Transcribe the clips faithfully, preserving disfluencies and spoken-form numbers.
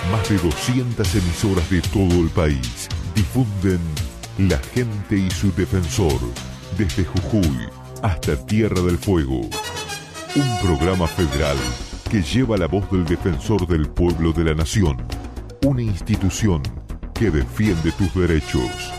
Más de doscientas emisoras de todo el país difunden La Gente y su Defensor, desde Jujuy hasta Tierra del Fuego. Un programa federal que lleva la voz del defensor del pueblo de la nación. Una institución que defiende tus derechos.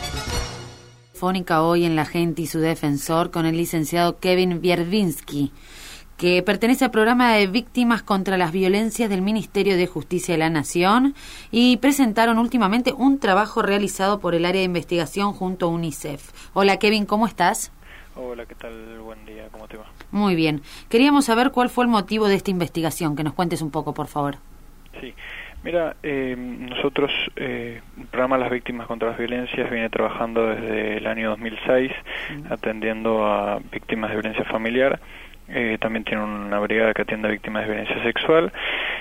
Fónica hoy en La Gente y su Defensor con el licenciado Kevin Wierwinski, que pertenece al programa de víctimas contra las violencias del Ministerio de Justicia de la Nación, y presentaron últimamente un trabajo realizado por el área de investigación junto a UNICEF. Hola Kevin, ¿cómo estás? Hola, ¿qué tal? Buen día, ¿cómo te va? Muy bien. Queríamos saber cuál fue el motivo de esta investigación, que nos cuentes un poco, por favor. Sí, mira, eh, nosotros, eh, el programa Las Víctimas contra las Violencias viene trabajando desde el año dos mil seis, mm. atendiendo a víctimas de violencia familiar. Eh, también tiene una brigada que atiende a víctimas de violencia sexual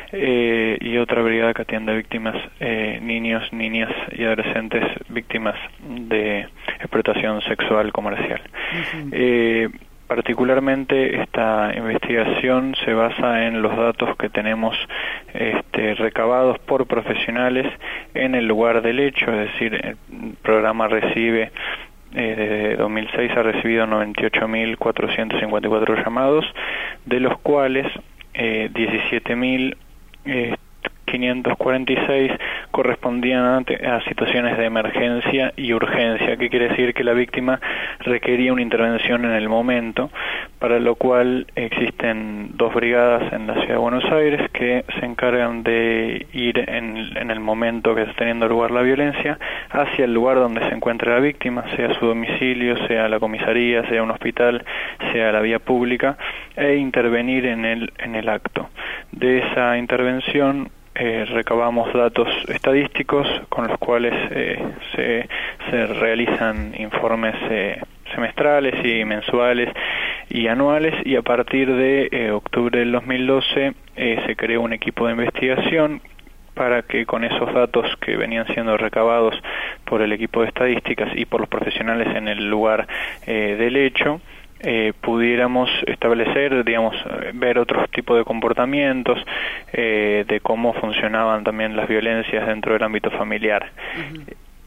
eh, y otra brigada que atiende a víctimas, eh, niños, niñas y adolescentes víctimas de explotación sexual comercial. Uh-huh. Eh, particularmente esta investigación se basa en los datos que tenemos este, recabados por profesionales en el lugar del hecho, es decir, el programa recibe Eh, desde dos mil seis ha recibido noventa y ocho mil cuatrocientos cincuenta y cuatro llamados, de los cuales eh, diecisiete mil quinientos cuarenta y seis correspondían a, a situaciones de emergencia y urgencia, que quiere decir que la víctima requería una intervención en el momento, para lo cual existen dos brigadas en la Ciudad de Buenos Aires que se encargan de ir en, en el momento que está teniendo lugar la violencia hacia el lugar donde se encuentra la víctima, sea su domicilio, sea la comisaría, sea un hospital, sea la vía pública, e intervenir en el, en el acto. De esa intervención Eh, recabamos datos estadísticos con los cuales eh, se, se realizan informes eh, semestrales y mensuales y anuales, y a partir de eh, octubre del dos mil doce eh, se creó un equipo de investigación para que con esos datos que venían siendo recabados por el equipo de estadísticas y por los profesionales en el lugar eh, del hecho, Eh, pudiéramos establecer, digamos, ver otros tipos de comportamientos, eh, de cómo funcionaban también las violencias dentro del ámbito familiar. Uh-huh.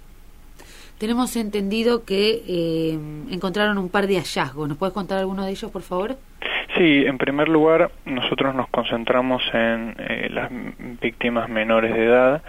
Tenemos entendido que eh, encontraron un par de hallazgos. ¿Nos puedes contar alguno de ellos, por favor? Sí, en primer lugar, nosotros nos concentramos en eh, las víctimas menores de edad,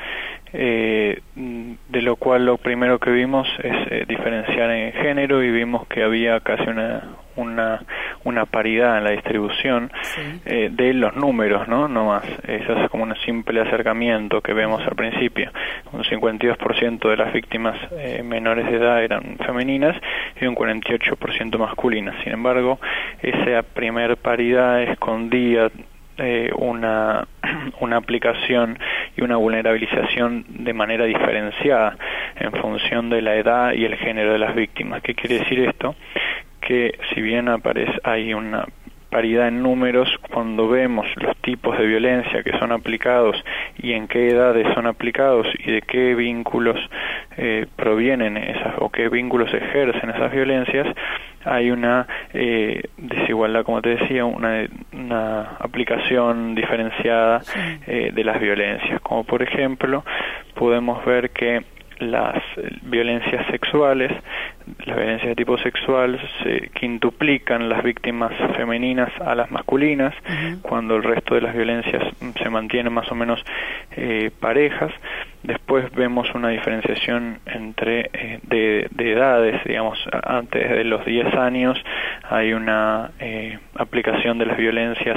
eh, de lo cual lo primero que vimos es eh, diferenciar en género, y vimos que había casi una una una paridad en la distribución, sí. eh, de los números, ¿no? No más. Eso es como un simple acercamiento que vemos al principio. Un cincuenta y dos por ciento de las víctimas eh, menores de edad eran femeninas y un cuarenta y ocho por ciento masculinas. Sin embargo, esa primer paridad escondía eh, una una aplicación y una vulnerabilización de manera diferenciada en función de la edad y el género de las víctimas. ¿Qué quiere decir esto? Que si bien aparece, hay una paridad en números, cuando vemos los tipos de violencia que son aplicados y en qué edades son aplicados y de qué vínculos eh, provienen esas, o qué vínculos ejercen esas violencias, hay una eh, desigualdad, como te decía, una, una aplicación diferenciada eh, de las violencias. Como por ejemplo, podemos ver que las violencias sexuales, las violencias de tipo sexual, se quintuplican las víctimas femeninas a las masculinas, uh-huh. cuando el resto de las violencias se mantienen más o menos eh, parejas. Después vemos una diferenciación entre eh, de, de edades, digamos, antes de los diez años hay una eh, aplicación de las violencias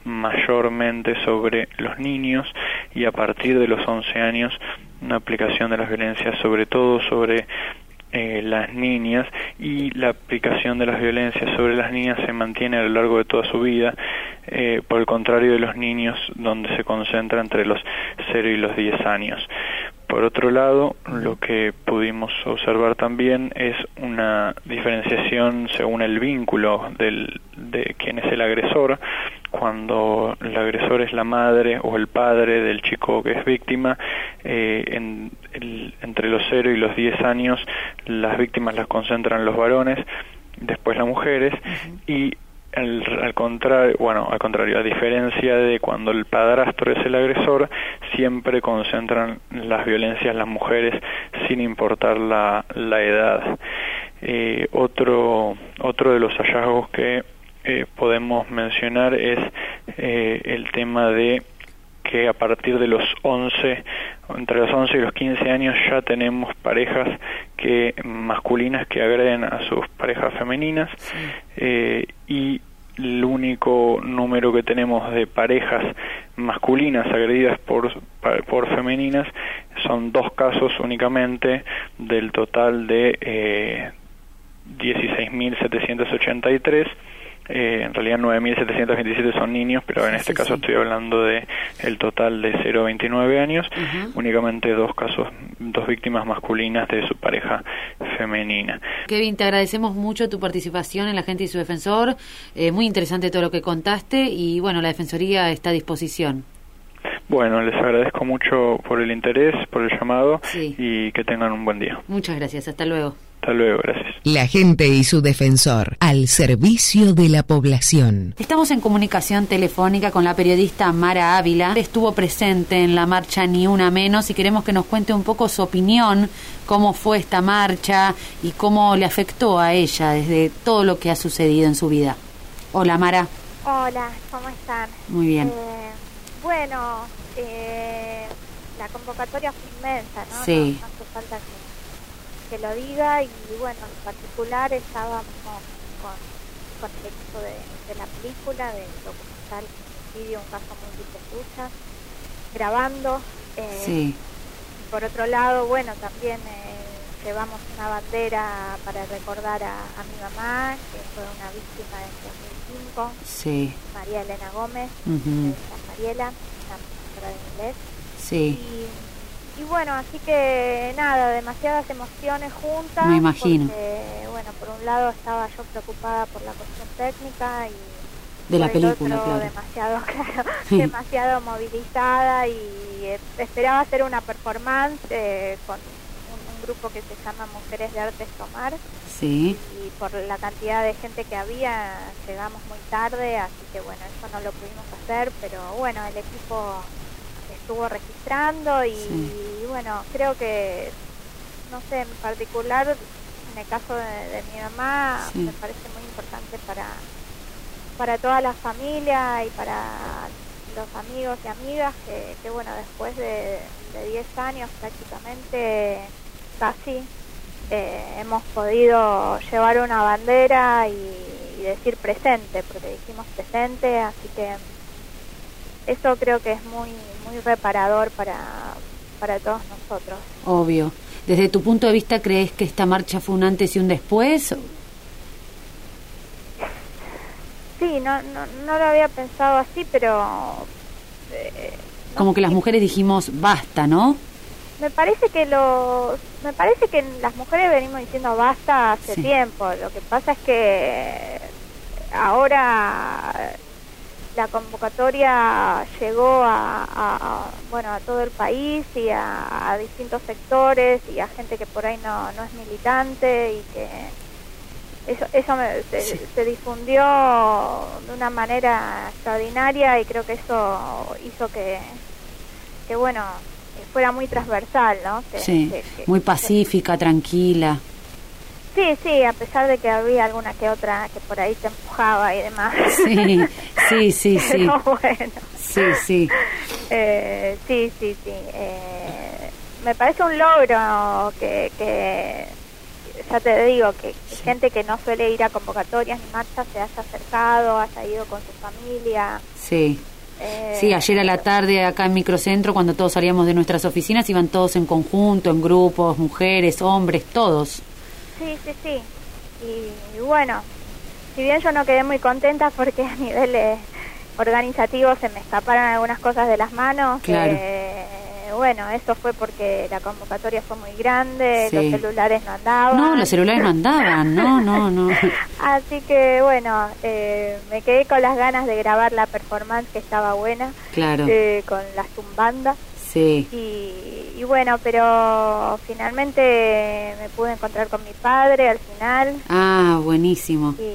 mayormente sobre los niños, y a partir de los once años una aplicación de las violencias sobre todo sobre eh, las niñas, y la aplicación de las violencias sobre las niñas se mantiene a lo largo de toda su vida, eh, por el contrario de los niños, donde se concentra entre los cero y los diez años. Por otro lado, lo que pudimos observar también es una diferenciación según el vínculo del, de quién es el agresor. Cuando el agresor es la madre o el padre del chico que es víctima, eh, en el, entre los cero y los diez años las víctimas las concentran los varones, después las mujeres, uh-huh. y al, al contrario, bueno, al contrario, a diferencia de cuando el padrastro es el agresor, siempre concentran las violencias en las mujeres sin importar la, la edad. Eh, otro, otro de los hallazgos que eh, podemos mencionar es eh, el tema de que a partir de los once, entre los once y los quince años ya tenemos parejas que masculinas que agreden a sus parejas femeninas, sí. eh, y el único número que tenemos de parejas masculinas agredidas por, por femeninas son dos casos únicamente del total de eh, dieciséis mil setecientos ochenta y tres. Eh, en realidad nueve mil setecientos veintisiete son niños, pero en este sí, caso sí. estoy hablando de el total de cero a veintinueve años, uh-huh. únicamente dos casos, dos víctimas masculinas de su pareja femenina. Kevin, te agradecemos mucho tu participación en La Gente y su Defensor, eh, muy interesante todo lo que contaste y bueno, la Defensoría está a disposición. Bueno, les agradezco mucho por el interés, por el llamado sí. y que tengan un buen día. Muchas gracias, hasta luego. Hasta luego, gracias. La Gente y su Defensor, al servicio de la población. Estamos en comunicación telefónica con la periodista Mara Ávila. Estuvo presente en la marcha Ni Una Menos y queremos que nos cuente un poco su opinión, cómo fue esta marcha y cómo le afectó a ella desde todo lo que ha sucedido en su vida. Hola, Mara. Hola, ¿cómo están? Muy bien. Eh, bueno, eh, la convocatoria fue inmensa, ¿no? Sí. No, no hace falta que que lo diga y bueno, en particular estábamos con, con el equipo de, de la película, del documental Femicidio, un caso múltiple escuchas, grabando. Eh, sí. Por otro lado, bueno, también eh, llevamos una bandera para recordar a, a mi mamá, que fue una víctima en dos mil cinco, sí. María Elena Gómez, uh-huh. de San Mariela, una profesora de inglés. Sí. Y, Y bueno, así que nada, demasiadas emociones juntas. Me imagino. Porque, bueno, por un lado estaba yo preocupada por la cuestión técnica y de la por el película, otro, claro. demasiado, claro, Sí. demasiado movilizada y eh, esperaba hacer una performance eh, con un, un grupo que se llama Mujeres de Artes Tomar. Sí. Y por la cantidad de gente que había, llegamos muy tarde, así que bueno, eso no lo pudimos hacer, pero bueno, el equipo estuvo registrando y, sí. y bueno, creo que, no sé, en particular, en el caso de, de mi mamá, sí. me parece muy importante para, para toda la familia y para los amigos y amigas que, que bueno, después de, de diez años prácticamente, casi, eh, hemos podido llevar una bandera y, y decir presente, porque dijimos presente, así que eso creo que es muy muy reparador para, para todos nosotros. Obvio. Desde tu punto de vista, ¿crees que esta marcha fue un antes y un después? Sí, no no, no lo había pensado así, pero... Eh, no Como sé. que las mujeres dijimos, basta, ¿no? Me parece que los, me parece que las mujeres venimos diciendo basta hace sí. tiempo. Lo que pasa es que ahora la convocatoria llegó a, a, a bueno a todo el país y a, a distintos sectores y a gente que por ahí no, no es militante y que eso eso me, se, sí. se difundió de una manera extraordinaria y creo que eso hizo que que bueno fuera muy transversal, ¿no? Que, sí, que, que, muy pacífica, que, tranquila. Sí, sí, a pesar de que había alguna que otra que por ahí te empujaba y demás. Sí, sí, sí, sí. Pero bueno. Sí, sí. Eh, sí, sí, sí. Eh, me parece un logro que, que ya te digo, que sí. gente que no suele ir a convocatorias ni marchas se haya acercado, haya ido con su familia. Sí. Eh, sí, ayer a la tarde acá en Microcentro, cuando todos salíamos de nuestras oficinas, iban todos en conjunto, en grupos, mujeres, hombres, todos. Sí, sí, sí. Y, y bueno, si bien yo no quedé muy contenta porque a nivel eh, organizativo se me escaparon algunas cosas de las manos, claro. eh, bueno, eso fue porque la convocatoria fue muy grande, sí. los celulares no andaban. No, los celulares no andaban, no, no, no. Así que bueno, eh, me quedé con las ganas de grabar la performance que estaba buena, claro. eh, con las zumbandas. Sí. Y, y bueno, pero finalmente me pude encontrar con mi padre al final. Ah, buenísimo. Y,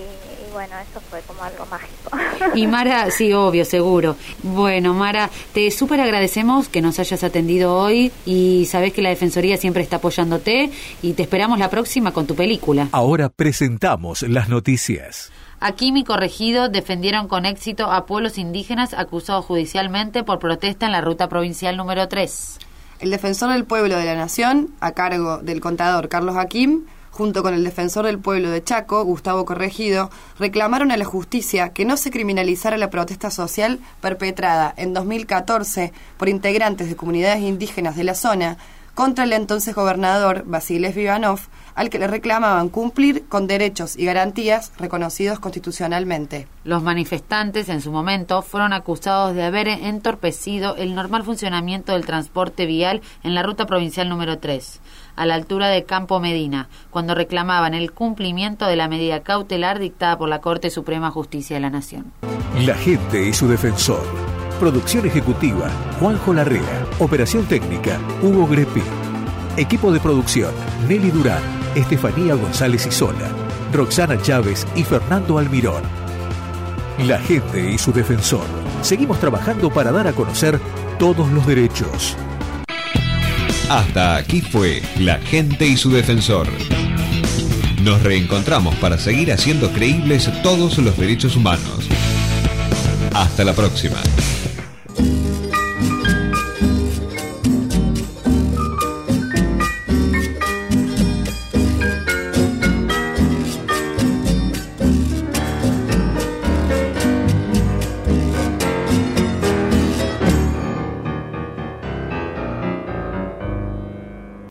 y bueno, eso fue como algo mágico. Y Mara, sí, obvio, seguro. Bueno, Mara, te súper agradecemos que nos hayas atendido hoy y sabés que la Defensoría siempre está apoyándote y te esperamos la próxima con tu película. Ahora presentamos las noticias. Aquí mi corregido defendieron con éxito a pueblos indígenas acusados judicialmente por protesta en la ruta provincial número tres. El defensor del pueblo de la Nación, a cargo del contador Carlos Hakim, junto con el defensor del pueblo de Chaco, Gustavo Corregido, reclamaron a la justicia que no se criminalizara la protesta social perpetrada en dos mil catorce por integrantes de comunidades indígenas de la zona contra el entonces gobernador Basilés Vivanov, al que le reclamaban cumplir con derechos y garantías reconocidos constitucionalmente. Los manifestantes en su momento fueron acusados de haber entorpecido el normal funcionamiento del transporte vial en la ruta provincial número tres, a la altura de Campo Medina, cuando reclamaban el cumplimiento de la medida cautelar dictada por la Corte Suprema de Justicia de la Nación. La gente y su defensor. Producción ejecutiva, Juanjo Larrea. Operación técnica, Hugo Greppi. Equipo de producción, Nelly Durán, Estefanía González Isola, Roxana Chávez y Fernando Almirón. La gente y su defensor. Seguimos trabajando para dar a conocer todos los derechos. Hasta aquí fue La gente y su defensor. Nos reencontramos para seguir haciendo creíbles todos los derechos humanos. Hasta la próxima.